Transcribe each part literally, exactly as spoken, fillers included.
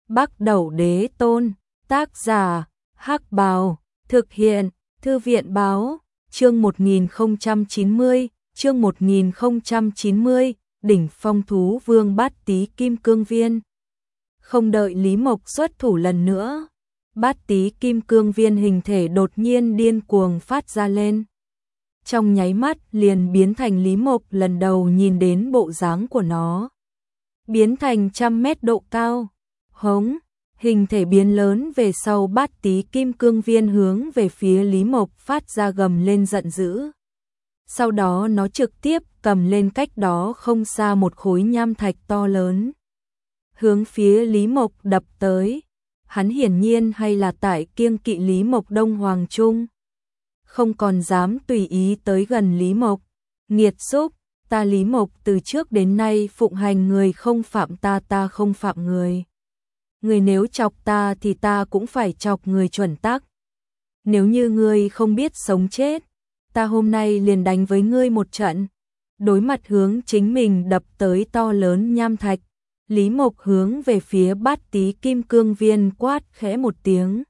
Bắc Đẩu Đế Tôn, tác giả, Hắc Bào, thực hiện, Thư viện Báo, chương một nghìn không trăm chín mươi, chương một nghìn không trăm chín mươi, đỉnh phong thú vương Bát Tý Kim Cương Viên. Không đợi Lý Mộc xuất thủ lần nữa, Bát Tý Kim Cương Viên hình thể đột nhiên điên cuồng phát ra lên. Trong nháy mắt liền biến thành Lý Mộc lần đầu nhìn đến bộ dáng của nó. Biến thành trăm mét độ cao, hống, hình thể biến lớn về sau Bát Tý Kim Cương Viên hướng về phía Lý Mộc phát ra gầm lên giận dữ. Sau đó nó trực tiếp cầm lên cách đó không xa một khối nham thạch to lớn. Hướng phía Lý Mộc đập tới, hắn hiển nhiên hay là tại kiêng kỵ Lý Mộc Đông Hoàng Trung. Không còn dám tùy ý tới gần Lý Mộc, nghiệt xúc, ta Lý Mộc từ trước đến nay phụng hành người không phạm ta ta không phạm người. Người nếu chọc ta thì ta cũng phải chọc người chuẩn tắc. Nếu như ngươi không biết sống chết, ta hôm nay liền đánh với ngươi một trận. Đối mặt hướng chính mình đập tới to lớn nham thạch, Lý Mộc hướng về phía Bát Tý Kim Cương Viên quát khẽ một tiếng.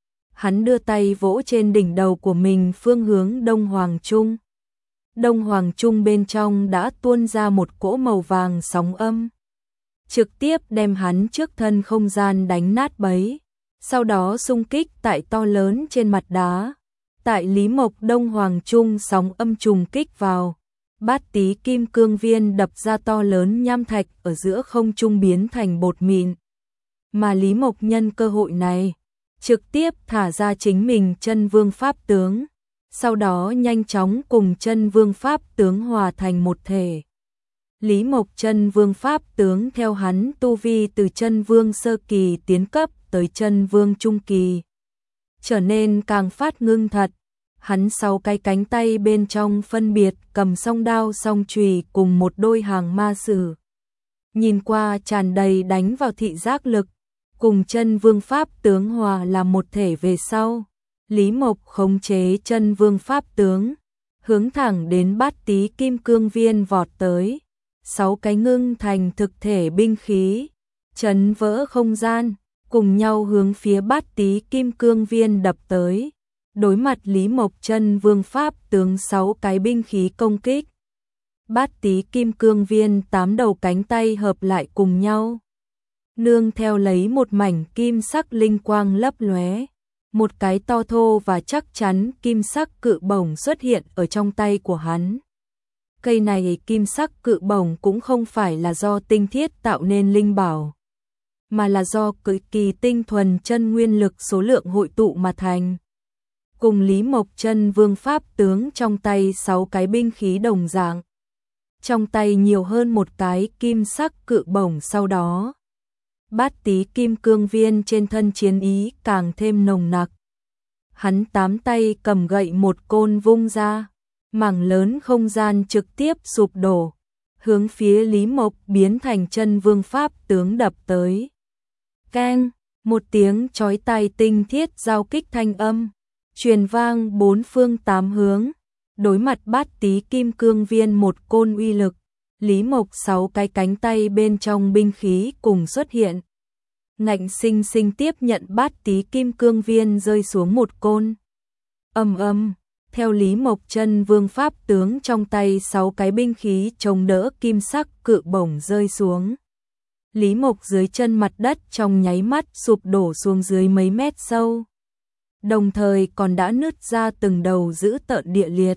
Hắn đưa tay vỗ trên đỉnh đầu của mình phương hướng Đông Hoàng Trung. Đông Hoàng Trung bên trong đã tuôn ra một cỗ màu vàng sóng âm, trực tiếp đem hắn trước thân không gian đánh nát bấy, sau đó xung kích tại to lớn trên mặt đá. Tại Lý Mộc Đông Hoàng Trung sóng âm trùng kích vào, Bát Tý Kim Cương Viên đập ra to lớn nham thạch ở giữa không trung biến thành bột mịn. Mà Lý Mộc nhân cơ hội này, trực tiếp thả ra chính mình Chân Vương Pháp Tướng, sau đó nhanh chóng cùng Chân Vương Pháp Tướng hòa thành một thể. Lý Mộc Chân Vương Pháp Tướng theo hắn tu vi từ Chân Vương Sơ Kỳ tiến cấp tới Chân Vương Trung Kỳ, trở nên càng phát ngưng thật. Hắn sáu cái cánh tay bên trong phân biệt cầm song đao song chùy cùng một đôi hàng ma sử. Nhìn qua tràn đầy đánh vào thị giác lực, cùng Chân Vương Pháp Tướng hòa làm một thể về sau. Lý Mộc khống chế Chân Vương Pháp Tướng, hướng thẳng đến Bát Tý Kim Cương Viên vọt tới. Sáu cái ngưng thành thực thể binh khí, chấn vỡ không gian, cùng nhau hướng phía Bát Tý Kim Cương Viên đập tới. Đối mặt Lý Mộc Chân Vương Pháp Tướng sáu cái binh khí công kích, Bát Tý Kim Cương Viên tám đầu cánh tay hợp lại cùng nhau, nương theo lấy một mảnh kim sắc linh quang lấp lóe, một cái to thô và chắc chắn kim sắc cự bổng xuất hiện ở trong tay của hắn. Cây này kim sắc cự bổng cũng không phải là do tinh thiết tạo nên linh bảo, mà là do cực kỳ tinh thuần chân nguyên lực số lượng hội tụ mà thành. Cùng Lý Mộc Chân Vương Pháp Tướng trong tay sáu cái binh khí đồng dạng, trong tay nhiều hơn một cái kim sắc cự bổng. Sau đó, Bát Tý Kim Cương Viên trên thân chiến ý càng thêm nồng nặc. Hắn tám tay cầm gậy một côn vung ra, mảng lớn không gian trực tiếp sụp đổ, hướng phía Lý Mộc biến thành Chân Vương Pháp Tướng đập tới. Keng, một tiếng chói tai tinh thiết giao kích thanh âm truyền vang bốn phương tám hướng. Đối mặt Bát Tý Kim Cương Viên một côn uy lực, Lý Mộc sáu cái cánh tay bên trong binh khí cùng xuất hiện, ngạnh sinh sinh tiếp nhận Bát Tý Kim Cương Viên rơi xuống một côn. Ầm ầm, theo Lý Mộc Chân Vương Pháp Tướng trong tay sáu cái binh khí chống đỡ kim sắc cự bổng rơi xuống, Lý Mộc dưới chân mặt đất trong nháy mắt sụp đổ xuống dưới mấy mét sâu, đồng thời còn đã nứt ra từng đầu dữ tợn địa liệt.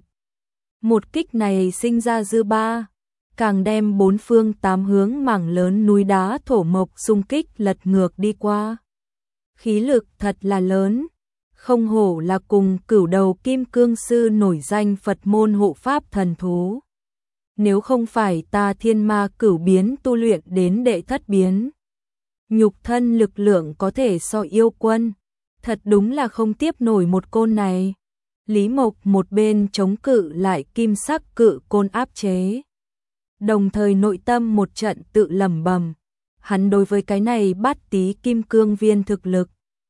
Một kích này sinh ra dư ba, càng đem bốn phương tám hướng mảng lớn núi đá thổ mộc xung kích lật ngược đi qua. Khí lực thật là lớn, không hổ là cùng Cửu Đầu Kim Cương Sư nổi danh Phật môn hộ pháp thần thú. Nếu không phải ta thiên ma cửu biến tu luyện đến đệ thất biến, nhục thân lực lượng có thể so yêu quân, thật đúng là không tiếp nổi một côn này. Lý Mộc một bên chống cự lại kim sắc cự côn áp chế, đồng thời nội tâm một trận tự lẩm bẩm, hắn đối với cái này Bát Tý Kim Cương Viên thực lực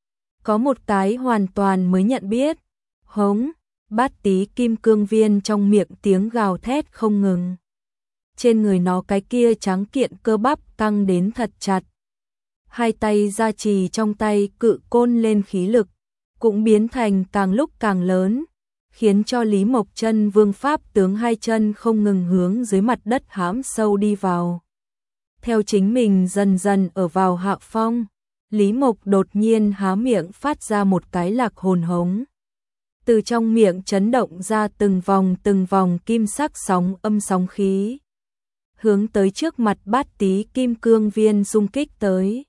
có một cái hoàn toàn mới nhận biết. Hống, Bát Tý Kim Cương Viên trong miệng tiếng gào thét không ngừng. Trên người nó cái kia trắng kiện cơ bắp căng đến thật chặt. hai tay gia trì trong tay cự côn lên, khí lực cũng biến thành càng lúc càng lớn, khiến cho Lý Mộc Chân Vương pháp tướng hai chân không ngừng hướng dưới mặt đất hãm sâu đi vào. Theo chính mình dần dần ở vào hạ phong, Lý Mộc đột nhiên há miệng phát ra một cái lạc hồn hống. Từ trong miệng chấn động ra từng vòng từng vòng kim sắc sóng âm sóng khí, hướng tới trước mặt Bát Tí Kim Cương Viên xung kích tới.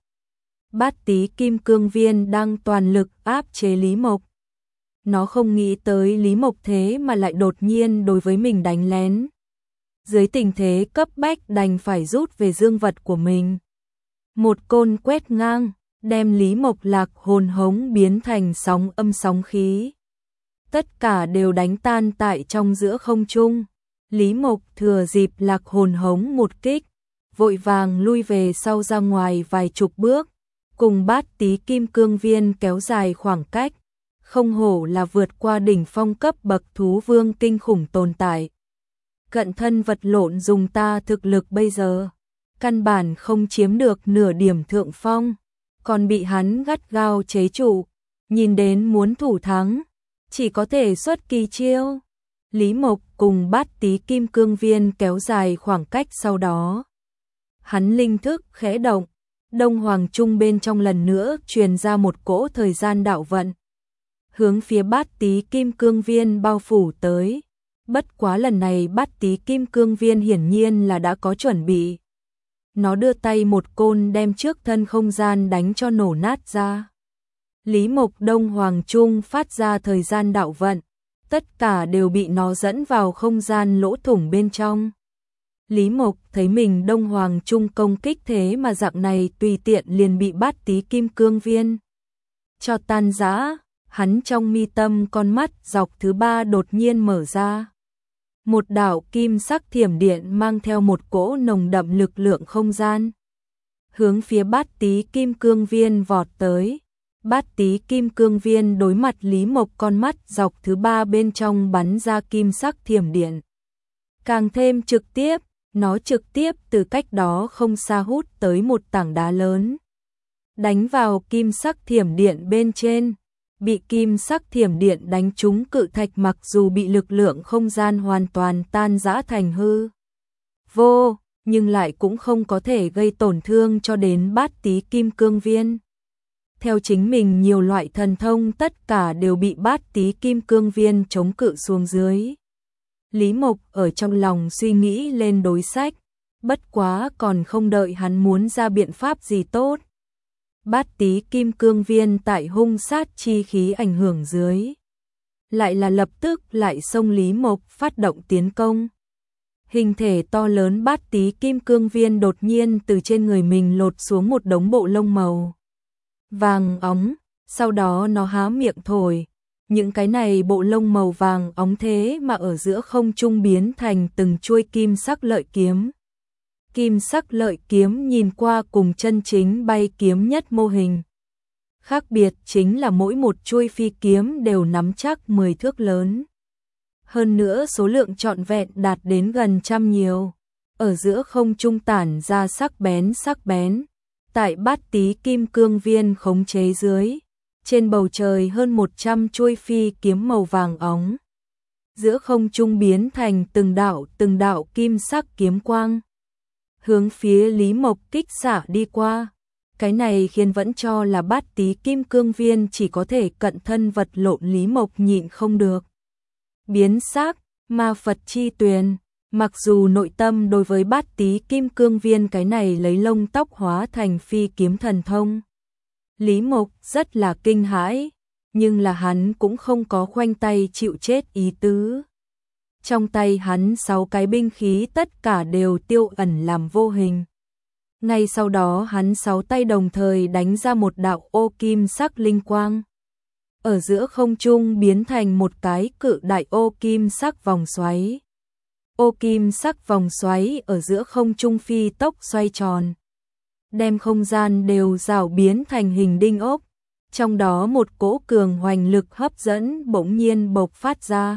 Bát Tí Kim Cương Viên đang toàn lực áp chế Lý Mộc. Nó không nghĩ tới Lý Mộc thế mà lại đột nhiên đối với mình đánh lén. Dưới tình thế cấp bách đành phải rút về dương vật của mình. Một côn quét ngang, đem Lý Mộc lạc hồn hống biến thành sóng âm sóng khí. Tất cả đều đánh tan tại trong giữa không trung. Lý Mộc thừa dịp lạc hồn hống một kích, vội vàng lui về sau ra ngoài vài chục bước, cùng Bát Tí Kim Cương Viên kéo dài khoảng cách. Không hổ là vượt qua đỉnh phong cấp bậc thú vương kinh khủng tồn tại. Cận thân vật lộn dùng ta thực lực bây giờ, căn bản không chiếm được nửa điểm thượng phong, còn bị hắn gắt gao chế trụ, nhìn đến muốn thủ thắng, chỉ có thể xuất kỳ chiêu. Lý Mộc cùng Bát Tí Kim Cương Viên kéo dài khoảng cách sau đó. Hắn linh thức khẽ động, Đông Hoàng Trung bên trong lần nữa truyền ra một cỗ thời gian đạo vận, hướng phía Bát Tí Kim Cương Viên bao phủ tới. Bất quá lần này Bát Tí Kim Cương Viên hiển nhiên là đã có chuẩn bị. Nó đưa tay một côn đem trước thân không gian đánh cho nổ nát ra. Lý Mộc Đông Hoàng Trung phát ra thời gian đạo vận, tất cả đều bị nó dẫn vào không gian lỗ thủng bên trong. Lý Mộc thấy mình Đông Hoàng Trung công kích thế mà dạng này tùy tiện liền bị Bát Tí Kim Cương Viên cho tan rã. Hắn trong mi tâm con mắt dọc thứ ba đột nhiên mở ra. Một đạo kim sắc thiểm điện mang theo một cỗ nồng đậm lực lượng không gian, hướng phía Bát Tí Kim Cương Viên vọt tới. Bát Tí Kim Cương Viên đối mặt Lý Mộc con mắt dọc thứ ba bên trong bắn ra kim sắc thiểm điện. Càng thêm trực tiếp, nó trực tiếp từ cách đó không xa hút tới một tảng đá lớn, đánh vào kim sắc thiểm điện bên trên. Bị kim sắc thiểm điện đánh trúng cự thạch mặc dù bị lực lượng không gian hoàn toàn tan rã thành hư vô, nhưng lại cũng không có thể gây tổn thương cho đến Bát Tí Kim Cương Viên. Theo chính mình nhiều loại thần thông tất cả đều bị Bát Tí Kim Cương Viên chống cự xuống dưới. Lý Mộc ở trong lòng suy nghĩ lên đối sách, bất quá còn không đợi hắn muốn ra biện pháp gì tốt. Bát Tí Kim Cương Viên tại hung sát chi khí ảnh hưởng dưới, lại là lập tức lại xông Lý Mộc phát động tiến công. Hình thể to lớn Bát Tí Kim Cương Viên đột nhiên từ trên người mình lột xuống một đống bộ lông màu vàng óng, sau đó nó há miệng thổi, những cái này bộ lông màu vàng óng thế mà ở giữa không trung biến thành từng chuôi kim sắc lợi kiếm. Kim sắc lợi kiếm nhìn qua cùng chân chính bay kiếm nhất mô hình. Khác biệt chính là mỗi một chuôi phi kiếm đều nắm chắc mười thước lớn. Hơn nữa số lượng trọn vẹn đạt đến gần trăm nhiều. Ở giữa không trung tản ra sắc bén sắc bén. Tại Bát Tí Kim Cương Viên khống chế dưới, trên bầu trời hơn một trăm chuôi phi kiếm màu vàng óng. Giữa không trung biến thành từng đạo từng đạo kim sắc kiếm quang, hướng phía Lý Mộc kích xạ đi qua. Cái này khiến vẫn cho là Bát Tí Kim Cương Viên chỉ có thể cận thân vật lộn, Lý Mộc nhịn không được. Biến sắc, ma Phật chi tuyền, mặc dù nội tâm đối với Bát Tí Kim Cương Viên cái này lấy lông tóc hóa thành phi kiếm thần thông, Lý Mộc rất là kinh hãi, nhưng là hắn cũng không có khoanh tay chịu chết ý tứ. Trong tay hắn sáu cái binh khí tất cả đều tiêu ẩn làm vô hình. Ngay sau đó hắn sáu tay đồng thời đánh ra một đạo ô kim sắc linh quang. Ở giữa không trung biến thành một cái cự đại ô kim sắc vòng xoáy. Ô kim sắc vòng xoáy ở giữa không trung phi tốc xoay tròn, đem không gian đều rào biến thành hình đinh ốc. Trong đó một cỗ cường hoành lực hấp dẫn bỗng nhiên bộc phát ra,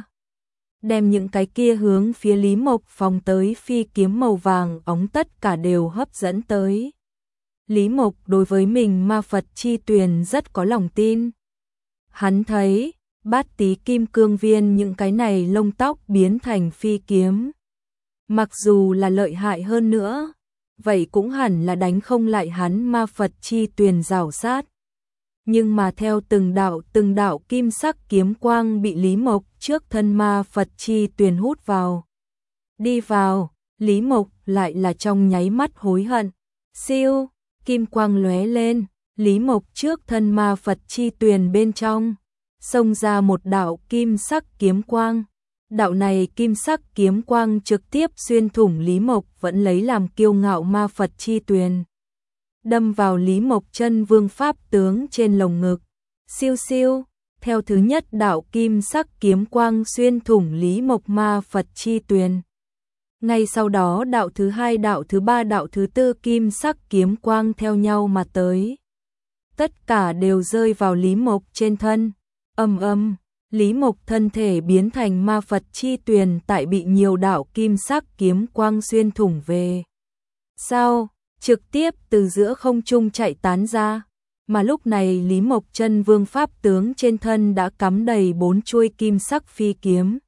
đem những cái kia hướng phía Lý Mộc phóng tới phi kiếm màu vàng óng tất cả đều hấp dẫn tới. Lý Mộc đối với mình ma Phật chi tuyền rất có lòng tin. Hắn thấy, bát tí kim cương viên những cái này lông tóc biến thành phi kiếm. Mặc dù là lợi hại hơn nữa, vậy cũng hẳn là đánh không lại hắn ma Phật chi tuyền rào sát. Nhưng mà theo từng đạo từng đạo kim sắc kiếm quang bị Lý Mộc trước thân ma Phật chi tuyền hút vào. Đi vào, Lý Mộc lại là trong nháy mắt hối hận. Siêu, kim quang lóe lên, Lý Mộc trước thân ma Phật chi tuyền bên trong, xông ra một đạo kim sắc kiếm quang. Đạo này kim sắc kiếm quang trực tiếp xuyên thủng Lý Mộc vẫn lấy làm kiêu ngạo ma Phật chi tuyền, đâm vào Lý Mộc chân vương pháp tướng trên lồng ngực. Siêu siêu, theo thứ nhất đạo kim sắc kiếm quang xuyên thủng Lý Mộc ma Phật chi tuyền. Ngay sau đó đạo thứ hai, đạo thứ ba, đạo thứ tư kim sắc kiếm quang theo nhau mà tới. Tất cả đều rơi vào Lý Mộc trên thân. Ầm ầm, Lý Mộc thân thể biến thành ma Phật chi tuyền tại bị nhiều đạo kim sắc kiếm quang xuyên thủng về sau, trực tiếp từ giữa không trung chạy tán ra. Mà lúc này Lý Mộc chân vương pháp tướng trên thân đã cắm đầy bốn chuôi kim sắc phi kiếm.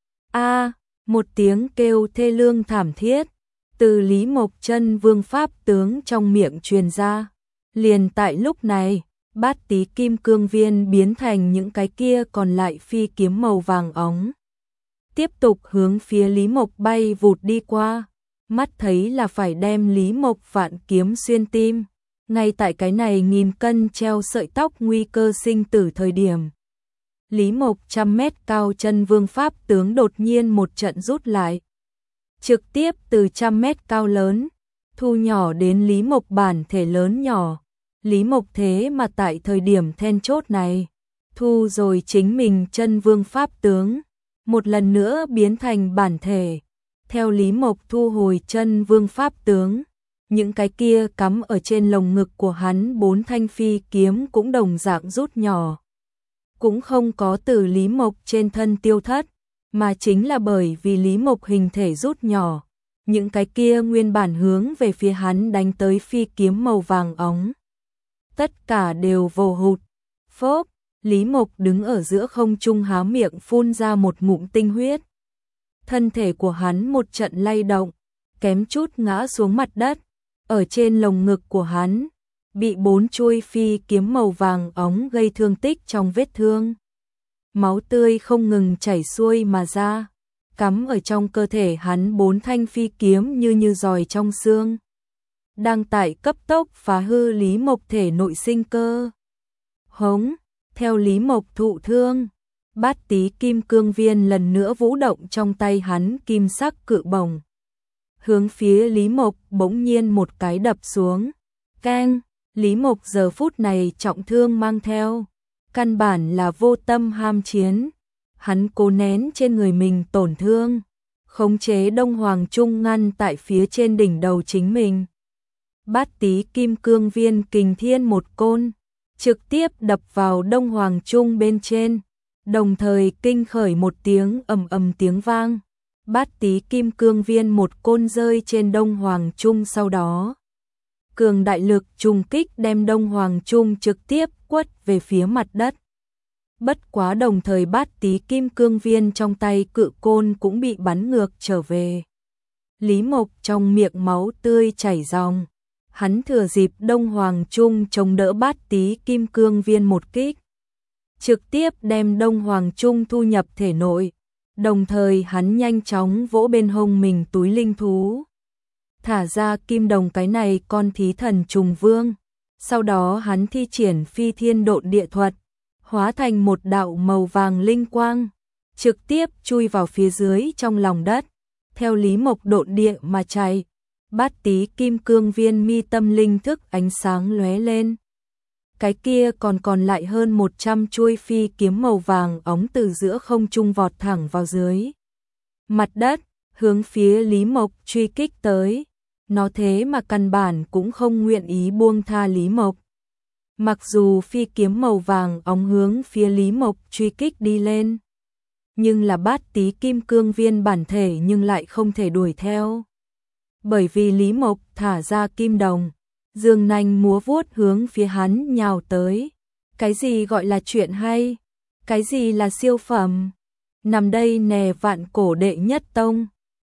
A, một tiếng kêu thê lương thảm thiết từ Lý Mộc chân vương pháp tướng trong miệng truyền ra. Liền tại lúc này, bát tí kim cương viên biến thành những cái kia còn lại phi kiếm màu vàng óng, tiếp tục hướng phía Lý Mộc bay vụt đi qua. Mắt thấy là phải đem Lý Mộc vạn kiếm xuyên tim. Ngay tại cái này nghìn cân treo sợi tóc nguy cơ sinh tử thời điểm, Lý Mộc trăm mét cao chân vương pháp tướng đột nhiên một trận rút lại, trực tiếp từ trăm mét cao lớn thu nhỏ đến Lý Mộc bản thể lớn nhỏ. Lý Mộc thế mà tại thời điểm then chốt này thu rồi chính mình chân vương pháp tướng, một lần nữa biến thành bản thể. Theo Lý Mộc thu hồi chân vương pháp tướng, những cái kia cắm ở trên lồng ngực của hắn bốn thanh phi kiếm cũng đồng dạng rút nhỏ. Cũng không có từ Lý Mộc trên thân tiêu thất, mà chính là bởi vì Lý Mộc hình thể rút nhỏ, những cái kia nguyên bản hướng về phía hắn đánh tới phi kiếm màu vàng óng, tất cả đều vồ hụt. Phốc, Lý Mộc đứng ở giữa không trung há miệng phun ra một ngụm tinh huyết. Thân thể của hắn một trận lay động, kém chút ngã xuống mặt đất. Ở trên lồng ngực của hắn, bị bốn chuôi phi kiếm màu vàng óng gây thương tích trong vết thương. Máu tươi không ngừng chảy xuôi mà ra, cắm ở trong cơ thể hắn bốn thanh phi kiếm như như giòi trong xương, đang tại cấp tốc phá hư Lý Mộc thể nội sinh cơ. Hống, theo Lý Mộc thụ thương, bát tí kim cương viên lần nữa vũ động trong tay hắn kim sắc cự bổng, hướng phía Lý Mộc bỗng nhiên một cái đập xuống. Keng, Lý Mộc giờ phút này trọng thương mang theo, căn bản là vô tâm ham chiến. Hắn cố nén trên người mình tổn thương, khống chế Đông Hoàng Trung ngăn tại phía trên đỉnh đầu chính mình. Bát tí kim cương viên kình thiên một côn, trực tiếp đập vào Đông Hoàng Trung bên trên, đồng thời kinh khởi một tiếng ầm ầm tiếng vang. Bát tí kim cương viên một côn rơi trên Đông Hoàng Trung, sau đó cường đại lực trùng kích đem Đông Hoàng Trung trực tiếp quất về phía mặt đất. Bất quá đồng thời bát tí kim cương viên trong tay cự côn cũng bị bắn ngược trở về. Lý Mộc trong miệng máu tươi chảy ròng, hắn thừa dịp Đông Hoàng Trung chống đỡ bát tí kim cương viên một kích, trực tiếp đem Đông Hoàng Trung thu nhập thể nội. Đồng thời hắn nhanh chóng vỗ bên hông mình túi linh thú, thả ra kim đồng cái này con thí thần trùng vương. Sau đó hắn thi triển phi thiên độn địa thuật, hóa thành một đạo màu vàng linh quang, trực tiếp chui vào phía dưới trong lòng đất. Theo Lý Mộc độn địa mà chạy, bát tí kim cương viên mi tâm linh thức ánh sáng lóe lên. Cái kia còn còn lại hơn một trăm chuôi phi kiếm màu vàng óng từ giữa không trung vọt thẳng vào dưới mặt đất, hướng phía Lý Mộc truy kích tới. Nó thế mà căn bản cũng không nguyện ý buông tha Lý Mộc. Mặc dù phi kiếm màu vàng óng hướng phía Lý Mộc truy kích đi lên, nhưng là bát tí kim cương viên bản thể nhưng lại không thể đuổi theo. Bởi vì Lý Mộc thả ra kim đồng, dương nanh múa vuốt hướng phía hắn nhào tới. Cái gì gọi là chuyện hay? Cái gì là siêu phẩm? Nằm đây nè vạn cổ đệ nhất tông.